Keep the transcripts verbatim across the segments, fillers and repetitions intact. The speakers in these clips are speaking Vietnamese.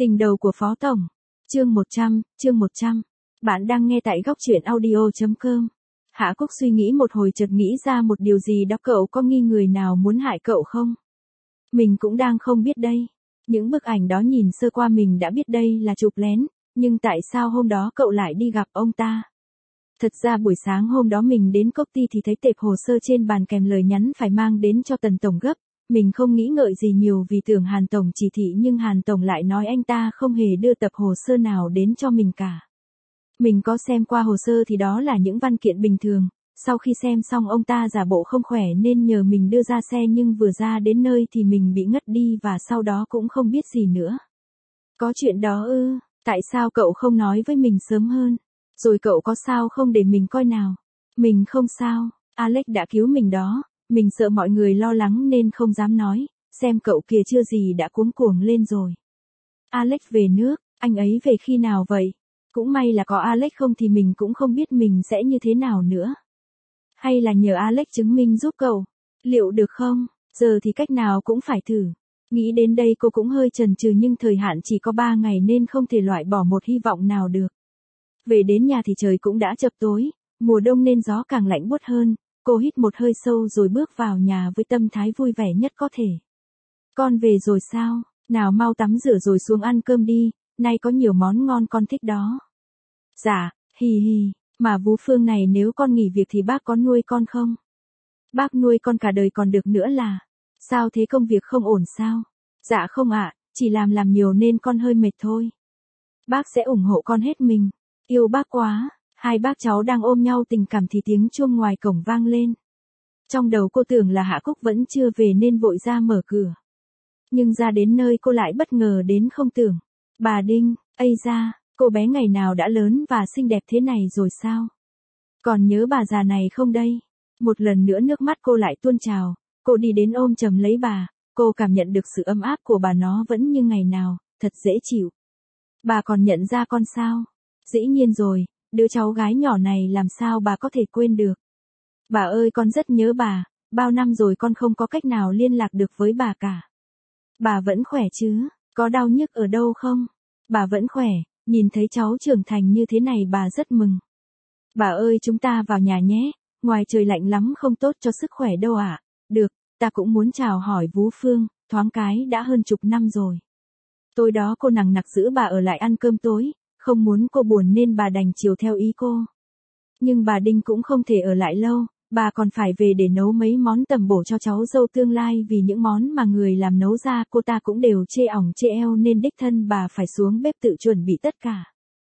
Tình đầu của Phó Tổng. Chương một trăm, chương một trăm. Bạn đang nghe tại góc truyện audio chấm com. Hạ Cúc suy nghĩ một hồi chợt nghĩ ra một điều gì đó, cậu có nghi người nào muốn hại cậu không? Mình cũng đang không biết đây. Những bức ảnh đó nhìn sơ qua mình đã biết đây là chụp lén, nhưng tại sao hôm đó cậu lại đi gặp ông ta? Thật ra buổi sáng hôm đó mình đến công ty thì thấy tệp hồ sơ trên bàn kèm lời nhắn phải mang đến cho Tần Tổng gấp. Mình không nghĩ ngợi gì nhiều vì tưởng Hàn Tổng chỉ thị, nhưng Hàn Tổng lại nói anh ta không hề đưa tập hồ sơ nào đến cho mình cả. Mình có xem qua hồ sơ thì đó là những văn kiện bình thường. Sau khi xem xong ông ta giả bộ không khỏe nên nhờ mình đưa ra xe, nhưng vừa ra đến nơi thì mình bị ngất đi và sau đó cũng không biết gì nữa. Có chuyện đó ư? Tại sao cậu không nói với mình sớm hơn? Rồi cậu có sao không để mình coi nào? Mình không sao, Alex đã cứu mình đó. Mình sợ mọi người lo lắng nên không dám nói, xem cậu kìa chưa gì đã cuống cuồng lên rồi. Alex về nước, anh ấy về khi nào vậy? Cũng may là có Alex, không thì mình cũng không biết mình sẽ như thế nào nữa. Hay là nhờ Alex chứng minh giúp cậu? Liệu được không? Giờ thì cách nào cũng phải thử. Nghĩ đến đây cô cũng hơi chần chừ, nhưng thời hạn chỉ có ba ngày nên không thể loại bỏ một hy vọng nào được. Về đến nhà thì trời cũng đã chập tối, mùa đông nên gió càng lạnh buốt hơn. Cô hít một hơi sâu rồi bước vào nhà với tâm thái vui vẻ nhất có thể. Con về rồi sao? Nào mau tắm rửa rồi xuống ăn cơm đi, nay có nhiều món ngon con thích đó. Dạ, hì hì, mà Vú Phương này, nếu con nghỉ việc thì bác có nuôi con không? Bác nuôi con cả đời còn được nữa là. Sao thế, công việc không ổn sao? Dạ không ạ, chỉ làm làm nhiều nên con hơi mệt thôi. Bác sẽ ủng hộ con hết mình. Yêu bác quá. Hai bác cháu đang ôm nhau tình cảm thì tiếng chuông ngoài cổng vang lên. Trong đầu cô tưởng là Hạ Cúc vẫn chưa về nên vội ra mở cửa. Nhưng ra đến nơi cô lại bất ngờ đến không tưởng. Bà Đinh, ây da, cô bé ngày nào đã lớn và xinh đẹp thế này rồi sao? Còn nhớ bà già này không đây? Một lần nữa nước mắt cô lại tuôn trào. Cô đi đến ôm chầm lấy bà. Cô cảm nhận được sự ấm áp của bà, nó vẫn như ngày nào, thật dễ chịu. Bà còn nhận ra con sao? Dĩ nhiên rồi. Đứa cháu gái nhỏ này làm sao bà có thể quên được. Bà ơi, con rất nhớ bà, bao năm rồi con không có cách nào liên lạc được với bà cả. Bà vẫn khỏe chứ, có đau nhức ở đâu không? Bà vẫn khỏe, nhìn thấy cháu trưởng thành như thế này bà rất mừng. Bà ơi, chúng ta vào nhà nhé, ngoài trời lạnh lắm không tốt cho sức khỏe đâu ạ. À? Được, ta cũng muốn chào hỏi Vú Phương, thoáng cái đã hơn chục năm rồi. Tối đó cô nằng nặc giữ bà ở lại ăn cơm tối. Không muốn cô buồn nên bà đành chiều theo ý cô. Nhưng bà Đinh cũng không thể ở lại lâu, bà còn phải về để nấu mấy món tầm bổ cho cháu dâu tương lai, vì những món mà người làm nấu ra cô ta cũng đều chê ỏng chê eo nên đích thân bà phải xuống bếp tự chuẩn bị tất cả.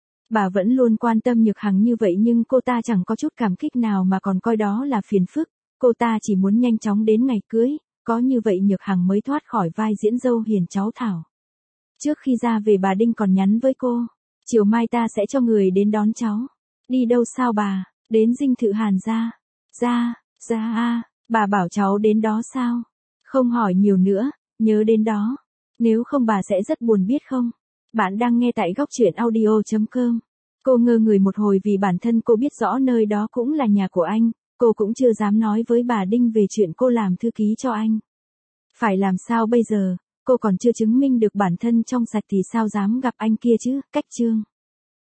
Bà vẫn luôn quan tâm Nhược Hằng như vậy nhưng cô ta chẳng có chút cảm kích nào mà còn coi đó là phiền phức, cô ta chỉ muốn nhanh chóng đến ngày cưới, có như vậy Nhược Hằng mới thoát khỏi vai diễn dâu hiền cháu Thảo. Trước khi ra về bà Đinh còn nhắn với cô. Chiều mai ta sẽ cho người đến đón cháu. Đi đâu sao bà? Đến dinh thự Hàn gia. Gia, gia a, bà bảo cháu đến đó sao? Không hỏi nhiều nữa, nhớ đến đó. Nếu không bà sẽ rất buồn biết không? Bạn đang nghe tại góc truyện audio chấm com. Cô ngơ người một hồi vì bản thân cô biết rõ nơi đó cũng là nhà của anh. Cô cũng chưa dám nói với bà Đinh về chuyện cô làm thư ký cho anh. Phải làm sao bây giờ? Cô còn chưa chứng minh được bản thân trong sạch thì sao dám gặp anh kia chứ? Cách chương.